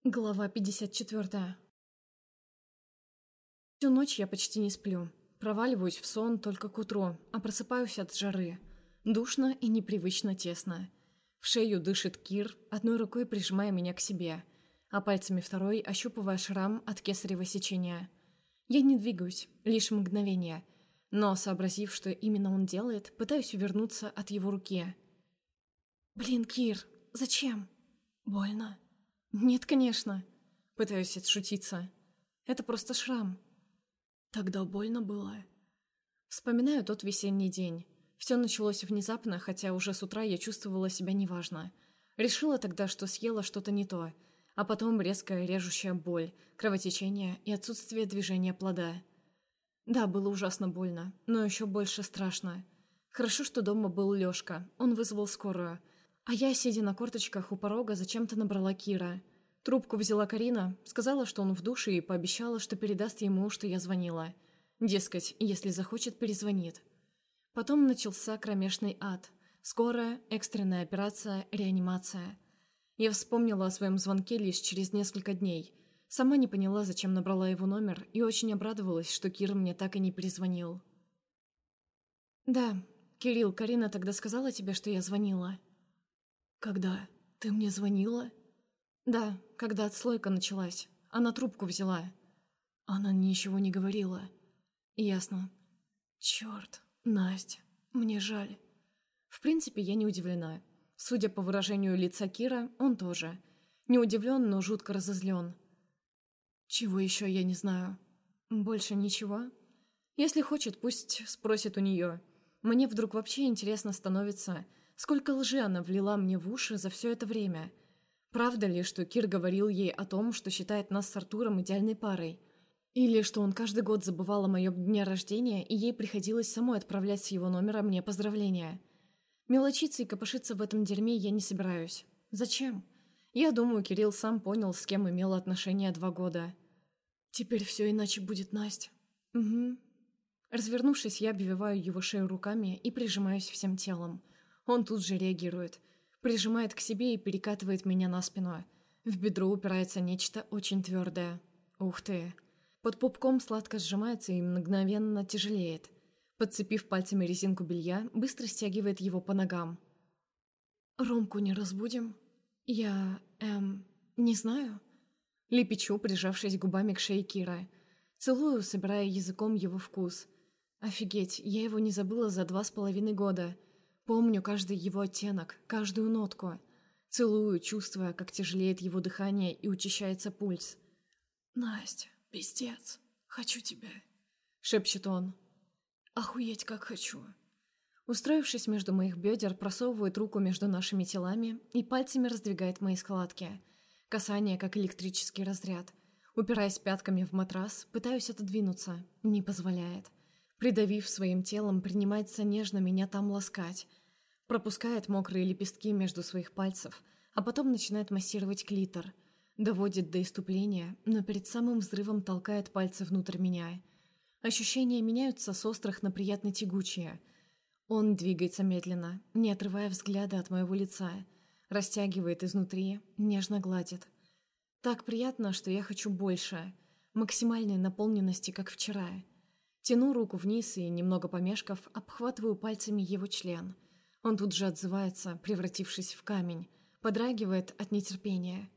Глава 54. Всю ночь я почти не сплю. Проваливаюсь в сон только к утру, а просыпаюсь от жары. Душно и непривычно тесно. В шею дышит Кир, одной рукой прижимая меня к себе, а пальцами второй ощупывая шрам от кесарево сечения. Я не двигаюсь, лишь мгновение, но, сообразив, что именно он делает, пытаюсь увернуться от его руки. «Блин, Кир, зачем? Больно?» «Нет, конечно». Пытаюсь отшутиться. Это просто шрам. Тогда больно было. Вспоминаю тот весенний день. Все началось внезапно, хотя уже с утра я чувствовала себя неважно. Решила тогда, что съела что-то не то, а потом резкая режущая боль, кровотечение и отсутствие движения плода. Да, было ужасно больно, но еще больше страшно. Хорошо, что дома был Лёшка, он вызвал скорую, а я, сидя на корточках у порога, зачем-то набрала Кира. Трубку взяла Карина, сказала, что он в душе, и пообещала, что передаст ему, что я звонила. Дескать, если захочет, перезвонит. Потом начался кромешный ад. Скорая, экстренная операция, реанимация. Я вспомнила о своем звонке лишь через несколько дней. Сама не поняла, зачем набрала его номер, и очень обрадовалась, что Кир мне так и не перезвонил. «Да, Кирилл, Карина тогда сказала тебе, что я звонила?» «Когда? Ты мне звонила?» «Да, когда отслойка началась. Она трубку взяла». «Она ничего не говорила». «Ясно». «Черт, Настя, мне жаль». В принципе, я не удивлена. Судя по выражению лица Кира, он тоже. Не удивлен, но жутко разозлен. «Чего еще я не знаю?» «Больше ничего?» «Если хочет, пусть спросит у нее. Мне вдруг вообще интересно становится, сколько лжи она влила мне в уши за все это время». Правда ли, что Кир говорил ей о том, что считает нас с Артуром идеальной парой? Или что он каждый год забывал о моем дне рождения, и ей приходилось самой отправлять с его номера мне поздравления? Мелочиться и копошиться в этом дерьме я не собираюсь. Зачем? Я думаю, Кирилл сам понял, с кем имел отношения 2 года. Теперь все иначе будет, Настя. Угу. Развернувшись, я обвиваю его шею руками и прижимаюсь всем телом. Он тут же реагирует. Прижимает к себе и перекатывает меня на спину. В бедро упирается нечто очень твердое. Ух ты. Под пупком сладко сжимается и мгновенно тяжелеет. Подцепив пальцами резинку белья, быстро стягивает его по ногам. «Ромку не разбудим?» «Я... не знаю». Лепечу, прижавшись губами к шее Кира. Целую, собирая языком его вкус. Офигеть, я его не забыла за 2,5 года. Помню каждый его оттенок, каждую нотку. Целую, чувствуя, как тяжелеет его дыхание и учащается пульс. «Настя, пиздец, хочу тебя», — шепчет он. «Охуеть, как хочу». Устроившись между моих бедер, просовывает руку между нашими телами и пальцами раздвигает мои складки. Касание, как электрический разряд. Упираясь пятками в матрас, пытаюсь отодвинуться. Не позволяет. Придавив своим телом, принимается нежно меня там ласкать. Пропускает мокрые лепестки между своих пальцев, а потом начинает массировать клитор. Доводит до исступления, но перед самым взрывом толкает пальцы внутрь меня. Ощущения меняются с острых на приятно тягучие. Он двигается медленно, не отрывая взгляда от моего лица. Растягивает изнутри, нежно гладит. Так приятно, что я хочу больше. Максимальной наполненности, как вчера. Тяну руку вниз и, немного помешков, обхватываю пальцами его член. Он тут же отзывается, превратившись в камень. Подрагивает от нетерпения.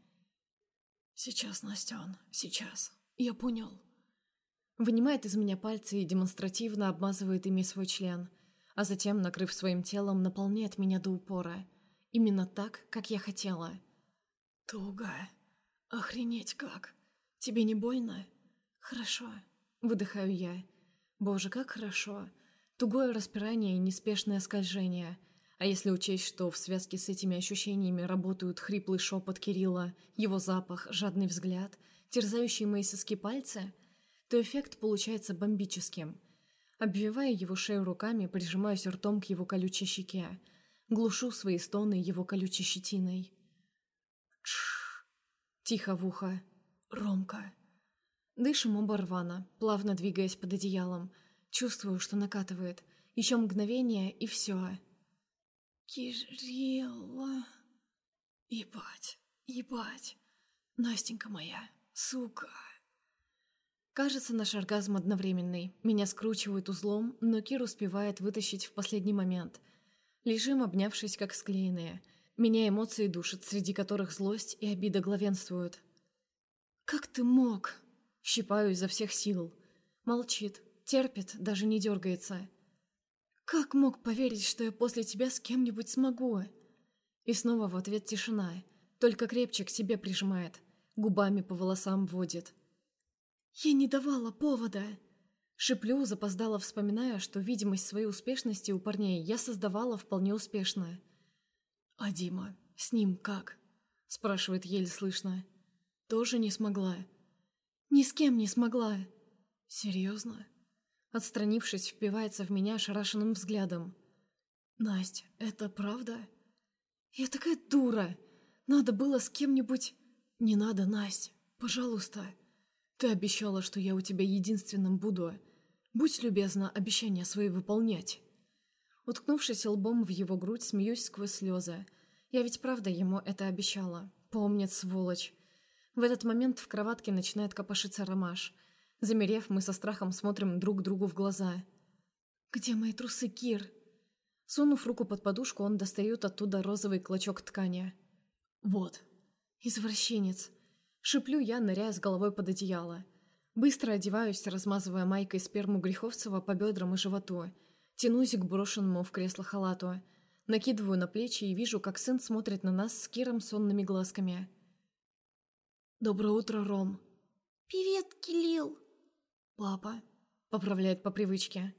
«Сейчас, Настен, сейчас. Я понял». Вынимает из меня пальцы и демонстративно обмазывает ими свой член, а затем, накрыв своим телом, наполняет меня до упора. Именно так, как я хотела. «Туго. Охренеть как. Тебе не больно?» «Хорошо», — выдыхаю я. «Боже, как хорошо. Тугое распирание и неспешное скольжение. А если учесть, что в связке с этими ощущениями работают хриплый шепот Кирилла, его запах, жадный взгляд, терзающие мои соски пальцы, то эффект получается бомбическим. Обвивая его шею руками, прижимаюсь ртом к его колючей щеке. Глушу свои стоны его колючей щетиной. Тш! Тихо в ухо. «Ромка». Дышим оба рвано, плавно двигаясь под одеялом. Чувствую, что накатывает. Еще мгновение, и все. «Кирилл...» «Ебать, ебать...» Настенька моя, сука. Кажется, наш оргазм одновременный. Меня скручивают узлом, но Кир успевает вытащить в последний момент. Лежим, обнявшись, как склеенные. Меня эмоции душат, среди которых злость и обида главенствуют. «Как ты мог?» Щипаю изо всех сил. Молчит, терпит, даже не дергается. «Как мог поверить, что я после тебя с кем-нибудь смогу?» И снова в ответ тишина, только крепче к себе прижимает, губами по волосам водит. «Я не давала повода!» Шиплю, запоздала, вспоминая, что видимость своей успешности у парней я создавала вполне успешно. «А Дима, с ним как?» Спрашивает еле слышно. «Тоже не смогла?» «Ни с кем не смогла!» «Серьезно?» Отстранившись, впивается в меня ошарашенным взглядом. «Насть, это правда?» «Я такая дура! Надо было с кем-нибудь...» «Не надо, Насть, пожалуйста. Ты обещала, что я у тебя единственным буду. Будь любезна обещания свои выполнять». Уткнувшись лбом в его грудь, смеюсь сквозь слезы. Я ведь правда ему это обещала. Помнит, сволочь. В этот момент в кроватке начинает копошиться Ромаш. Замерев, мы со страхом смотрим друг другу в глаза. «Где мои трусы, Кир?» Сунув руку под подушку, он достает оттуда розовый клочок ткани. «Вот». «Извращенец». Шиплю я, ныряя с головой под одеяло. Быстро одеваюсь, размазывая майкой сперму Греховцева по бедрам и животу. Тянусь к брошенному в кресло халату. Накидываю на плечи и вижу, как сын смотрит на нас с Киром сонными глазками. «Доброе утро, Ром». «Привет, Кирилл». «Папа», — поправляет по привычке.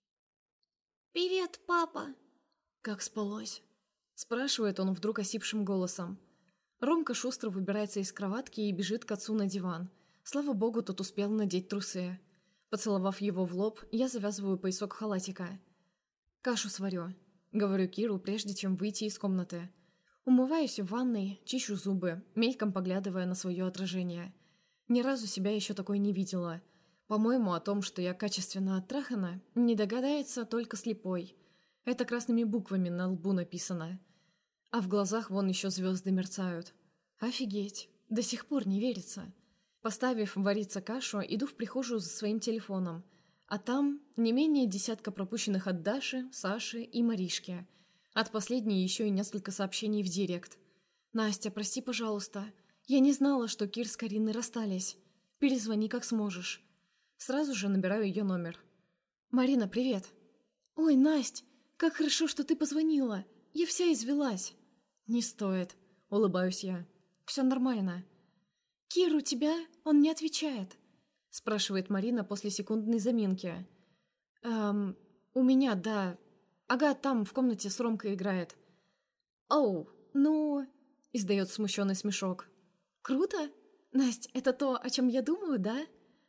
«Привет, папа». «Как спалось?» — спрашивает он вдруг осипшим голосом. Ромка шустро выбирается из кроватки и бежит к отцу на диван. Слава богу, тот успел надеть трусы. Поцеловав его в лоб, я завязываю поясок халатика. «Кашу сварю», — говорю Киру, прежде чем выйти из комнаты. Умываюсь в ванной, чищу зубы, мельком поглядывая на свое отражение. Ни разу себя еще такой не видела. По-моему, о том, что я качественно оттрахана, не догадается только слепой. Это красными буквами на лбу написано. А в глазах вон еще звезды мерцают. Офигеть, до сих пор не верится. Поставив вариться кашу, иду в прихожую за своим телефоном. А там не менее десятка пропущенных от Даши, Саши и Маришки. От последней еще и несколько сообщений в директ. «Настя, прости, пожалуйста. Я не знала, что Кир с Кариной расстались. Перезвони, как сможешь». Сразу же набираю ее номер. «Марина, привет». «Ой, Насть, как хорошо, что ты позвонила. Я вся извелась». «Не стоит», — улыбаюсь я. «Все нормально». «Кир у тебя? Он не отвечает», — спрашивает Марина после секундной заминки. У меня, да. Ага, там, в комнате с Ромкой играет». «Оу, ну...» — издает смущенный смешок. «Круто? Насть, это то, о чем я думаю, да?»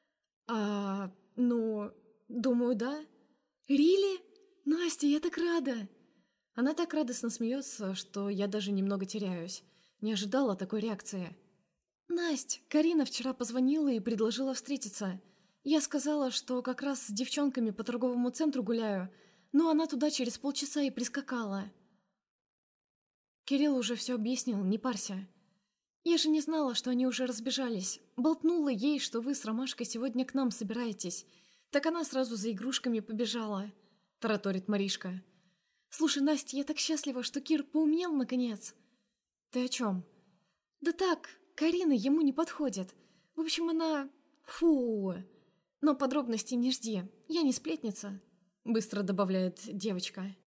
Ну, думаю, да». «Рили? Настя, я так рада!» Она так радостно смеется, что я даже немного теряюсь. Не ожидала такой реакции. «Насть, Карина вчера позвонила и предложила встретиться. Я сказала, что как раз с девчонками по торговому центру гуляю, но она туда через полчаса и прискакала». «Кирилл уже все объяснил, не парься». «Я же не знала, что они уже разбежались. Болтнула ей, что вы с Ромашкой сегодня к нам собираетесь. Так она сразу за игрушками побежала», — тараторит Маришка. «Слушай, Настя, я так счастлива, что Кир поумнел наконец». «Ты о чем?» «Да так, Карина ему не подходит. В общем, она... Фу. Но подробностей не жди, я не сплетница», — быстро добавляет девочка.